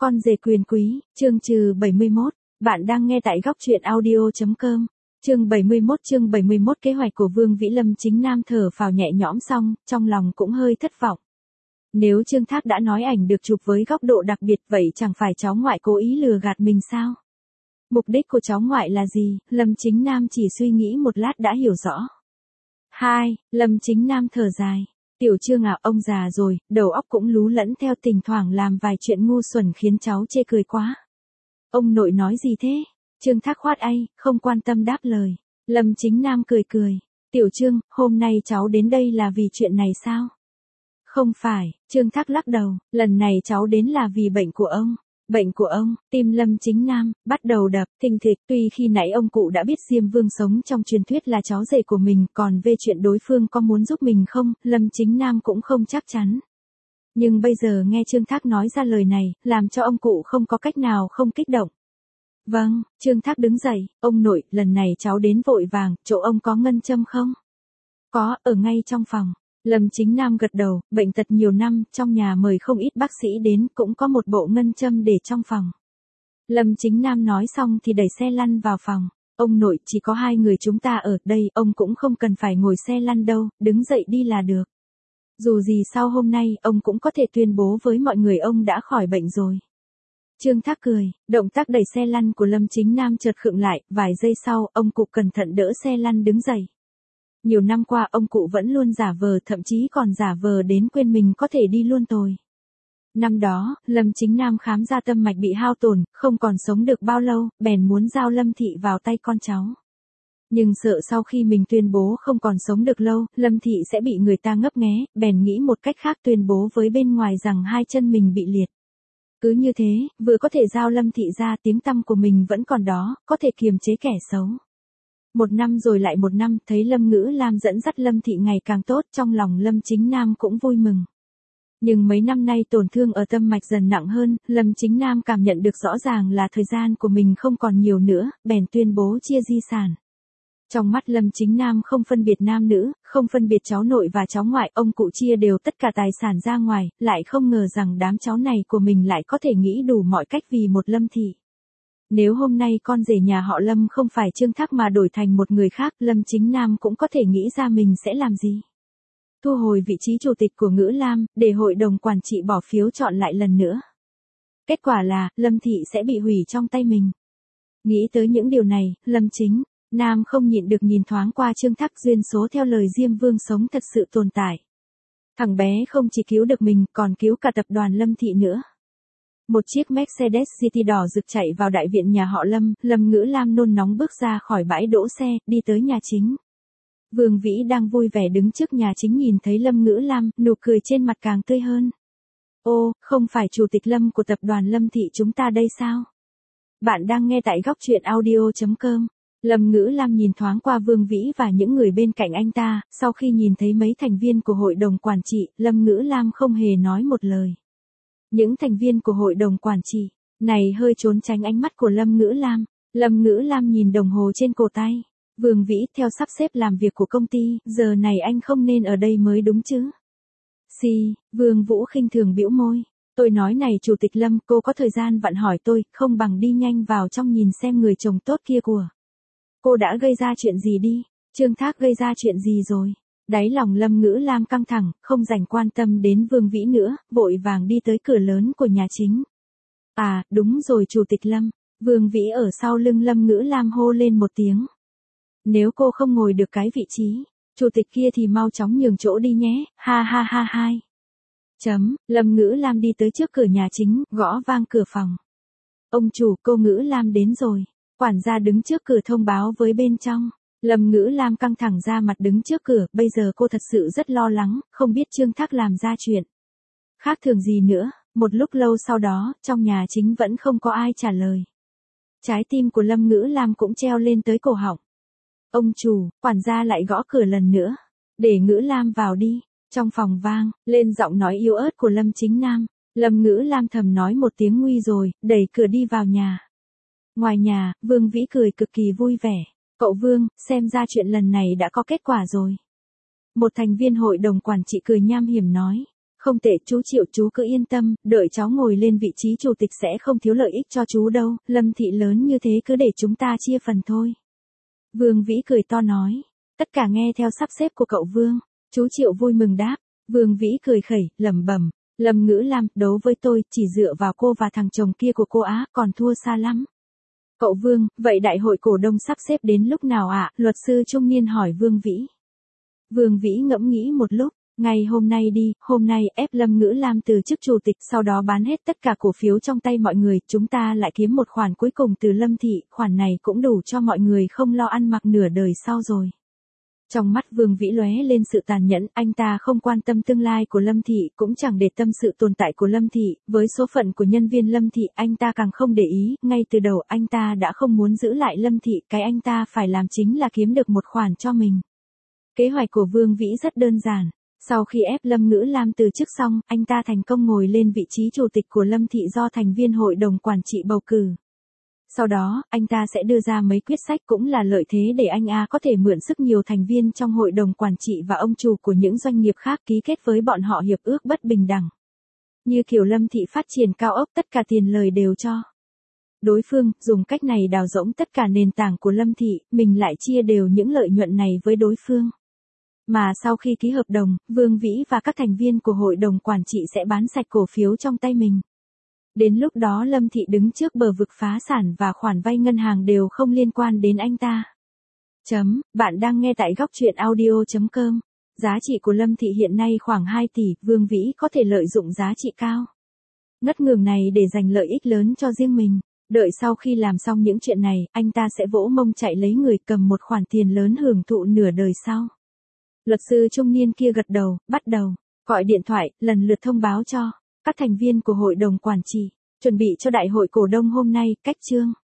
Con rể quyền quý, chương 71, bạn đang nghe tại góc truyện audio.com. Chương 71 kế hoạch của Vương Vĩ Lâm Chính Nam thở phào nhẹ nhõm xong, trong lòng cũng hơi thất vọng. Nếu Trương Thác đã nói ảnh được chụp với góc độ đặc biệt vậy chẳng phải cháu ngoại cố ý lừa gạt mình sao? Mục đích của cháu ngoại là gì? Lâm Chính Nam chỉ suy nghĩ một lát đã hiểu rõ. 2. Lâm Chính Nam thở dài. Tiểu Trương à, ông già rồi, đầu óc cũng lú lẫn theo, thỉnh thoảng làm vài chuyện ngu xuẩn khiến cháu chê cười quá. Ông nội nói gì thế? Trương Thác khoát tay, không quan tâm đáp lời. Lâm Chính Nam cười cười. Tiểu Trương, hôm nay cháu đến đây là vì chuyện này sao? Không phải, Trương Thác lắc đầu, lần này cháu đến là vì bệnh của ông. Bệnh của ông, tim Lâm Chính Nam bắt đầu đập thình thịch, tuy khi nãy ông cụ đã biết Diêm Vương sống trong truyền thuyết là cháu rể của mình, còn về chuyện đối phương có muốn giúp mình không, Lâm Chính Nam cũng không chắc chắn. Nhưng bây giờ nghe Trương Thác nói ra lời này, làm cho ông cụ không có cách nào không kích động. Vâng, Trương Thác đứng dậy, ông nội, lần này cháu đến vội vàng, chỗ ông có ngân châm không? Có, ở ngay trong phòng. Lâm Chính Nam gật đầu, bệnh tật nhiều năm, trong nhà mời không ít bác sĩ đến, cũng có một bộ ngân châm để trong phòng. Lâm Chính Nam nói xong thì đẩy xe lăn vào phòng. Ông nội, chỉ có hai người chúng ta ở đây, ông cũng không cần phải ngồi xe lăn đâu, đứng dậy đi là được. Dù gì sau hôm nay, ông cũng có thể tuyên bố với mọi người ông đã khỏi bệnh rồi. Trương Thác cười, động tác đẩy xe lăn của Lâm Chính Nam chợt khựng lại, vài giây sau, ông cụ cẩn thận đỡ xe lăn đứng dậy. Nhiều năm qua ông cụ vẫn luôn giả vờ, thậm chí còn giả vờ đến quên mình có thể đi luôn rồi. Năm đó, Lâm Chính Nam khám ra tâm mạch bị hao tổn, không còn sống được bao lâu, bèn muốn giao Lâm Thị vào tay con cháu. Nhưng sợ sau khi mình tuyên bố không còn sống được lâu, Lâm Thị sẽ bị người ta ngấp nghé, bèn nghĩ một cách khác tuyên bố với bên ngoài rằng hai chân mình bị liệt. Cứ như thế, vừa có thể giao Lâm Thị ra, tiếng tăm của mình vẫn còn đó, có thể kiềm chế kẻ xấu. Một năm rồi lại một năm, thấy Lâm Ngữ Lam dẫn dắt Lâm Thị ngày càng tốt, trong lòng Lâm Chính Nam cũng vui mừng. Nhưng mấy năm nay tổn thương ở tâm mạch dần nặng hơn, Lâm Chính Nam cảm nhận được rõ ràng là thời gian của mình không còn nhiều nữa, bèn tuyên bố chia di sản. Trong mắt Lâm Chính Nam không phân biệt nam nữ, không phân biệt cháu nội và cháu ngoại, ông cụ chia đều tất cả tài sản ra ngoài, lại không ngờ rằng đám cháu này của mình lại có thể nghĩ đủ mọi cách vì một Lâm Thị. Nếu hôm nay con rể nhà họ Lâm không phải Trương Thác mà đổi thành một người khác, Lâm Chính Nam cũng có thể nghĩ ra mình sẽ làm gì. Thu hồi vị trí chủ tịch của Ngữ Lam, để hội đồng quản trị bỏ phiếu chọn lại lần nữa. Kết quả là, Lâm Thị sẽ bị hủy trong tay mình. Nghĩ tới những điều này, Lâm Chính Nam không nhịn được nhìn thoáng qua Trương Thác, duyên số theo lời Diêm Vương sống thật sự tồn tại. Thằng bé không chỉ cứu được mình, còn cứu cả tập đoàn Lâm Thị nữa. Một chiếc Mercedes GT đỏ rực chạy vào đại viện nhà họ Lâm, Lâm Ngữ Lam nôn nóng bước ra khỏi bãi đỗ xe, đi tới nhà chính. Vương Vĩ đang vui vẻ đứng trước nhà chính nhìn thấy Lâm Ngữ Lam, nụ cười trên mặt càng tươi hơn. Ô, không phải chủ tịch Lâm của tập đoàn Lâm Thị chúng ta đây sao? Bạn đang nghe tại góc truyện audio.com. Lâm Ngữ Lam nhìn thoáng qua Vương Vĩ và những người bên cạnh anh ta, sau khi nhìn thấy mấy thành viên của hội đồng quản trị, Lâm Ngữ Lam không hề nói một lời. Những thành viên của hội đồng quản trị này hơi trốn tránh ánh mắt của Lâm Ngữ Lam. Lâm Ngữ Lam nhìn đồng hồ trên cổ tay. Vương Vĩ, theo sắp xếp làm việc của công ty, giờ này anh không nên ở đây mới đúng chứ. Vương Vũ khinh thường bĩu môi. Tôi nói này chủ tịch Lâm, cô có thời gian vặn hỏi tôi, không bằng đi nhanh vào trong nhìn xem người chồng tốt kia của cô đã gây ra chuyện gì đi. Trương Thác gây ra chuyện gì rồi? Đáy lòng Lâm Ngữ Lam căng thẳng, không dành quan tâm đến Vương Vĩ nữa, vội vàng đi tới cửa lớn của nhà chính. À, đúng rồi chủ tịch Lâm. Vương Vĩ ở sau lưng Lâm Ngữ Lam hô lên một tiếng. Nếu cô không ngồi được cái vị trí chủ tịch kia thì mau chóng nhường chỗ đi nhé, ha ha ha hai. Lâm Ngữ Lam đi tới trước cửa nhà chính, gõ vang cửa phòng. Ông chủ, cô Ngữ Lam đến rồi. Quản gia đứng trước cửa thông báo với bên trong. Lâm Ngữ Lam căng thẳng ra mặt đứng trước cửa, bây giờ cô thật sự rất lo lắng, không biết Trương Thác làm ra chuyện khác thường gì nữa. Một lúc lâu sau đó, trong nhà chính vẫn không có ai trả lời. Trái tim của Lâm Ngữ Lam cũng treo lên tới cổ họng. Ông chủ, quản gia lại gõ cửa lần nữa. Để Ngữ Lam vào đi. Trong phòng vang lên giọng nói yếu ớt của Lâm Chính Nam. Lâm Ngữ Lam thầm nói một tiếng nguy rồi, đẩy cửa đi vào nhà. Ngoài nhà, Vương Vĩ cười cực kỳ vui vẻ. Cậu Vương, xem ra chuyện lần này đã có kết quả rồi. Một thành viên hội đồng quản trị cười nham hiểm nói. Không tệ chú Triệu, chú cứ yên tâm, đợi cháu ngồi lên vị trí chủ tịch sẽ không thiếu lợi ích cho chú đâu, Lâm thị lớn như thế cứ để chúng ta chia phần thôi. Vương Vĩ cười to nói. Tất cả nghe theo sắp xếp của cậu Vương. Chú Triệu vui mừng đáp. Vương Vĩ cười khẩy, lẩm bẩm. Lâm Ngữ Lam, đấu với tôi, chỉ dựa vào cô và thằng chồng kia của cô á, còn thua xa lắm. Cậu Vương, vậy đại hội cổ đông sắp xếp đến lúc nào ạ? Luật sư trung niên hỏi Vương Vĩ. Vương Vĩ ngẫm nghĩ một lúc. Ngày hôm nay đi, hôm nay ép Lâm Ngữ Lam từ chức chủ tịch, sau đó bán hết tất cả cổ phiếu trong tay mọi người, chúng ta lại kiếm một khoản cuối cùng từ Lâm thị, khoản này cũng đủ cho mọi người không lo ăn mặc nửa đời sau rồi. Trong mắt Vương Vĩ lóe lên sự tàn nhẫn, anh ta không quan tâm tương lai của Lâm thị, cũng chẳng để tâm sự tồn tại của Lâm thị, với số phận của nhân viên Lâm thị, anh ta càng không để ý, ngay từ đầu anh ta đã không muốn giữ lại Lâm thị, cái anh ta phải làm chính là kiếm được một khoản cho mình. Kế hoạch của Vương Vĩ rất đơn giản. Sau khi ép Lâm Ngữ Lam từ chức xong, anh ta thành công ngồi lên vị trí chủ tịch của Lâm thị do thành viên hội đồng quản trị bầu cử. Sau đó, anh ta sẽ đưa ra mấy quyết sách cũng là lợi thế để anh có thể mượn sức nhiều thành viên trong hội đồng quản trị và ông chủ của những doanh nghiệp khác ký kết với bọn họ hiệp ước bất bình đẳng. Như kiểu Lâm thị phát triển cao ốc tất cả tiền lời đều cho đối phương, dùng cách này đào rỗng tất cả nền tảng của Lâm thị, mình lại chia đều những lợi nhuận này với đối phương. Mà sau khi ký hợp đồng, Vương Vĩ và các thành viên của hội đồng quản trị sẽ bán sạch cổ phiếu trong tay mình. Đến lúc đó Lâm thị đứng trước bờ vực phá sản và khoản vay ngân hàng đều không liên quan đến anh ta. Bạn đang nghe tại góc truyện audio.com. Giá trị của Lâm thị hiện nay khoảng 2 tỷ, Vương Vĩ có thể lợi dụng giá trị cao ngất ngường này để giành lợi ích lớn cho riêng mình. Đợi sau khi làm xong những chuyện này, anh ta sẽ vỗ mông chạy lấy người, cầm một khoản tiền lớn hưởng thụ nửa đời sau. Luật sư trung niên kia gật đầu, bắt đầu gọi điện thoại, lần lượt thông báo cho các thành viên của hội đồng quản trị, chuẩn bị cho đại hội cổ đông hôm nay, cách chương.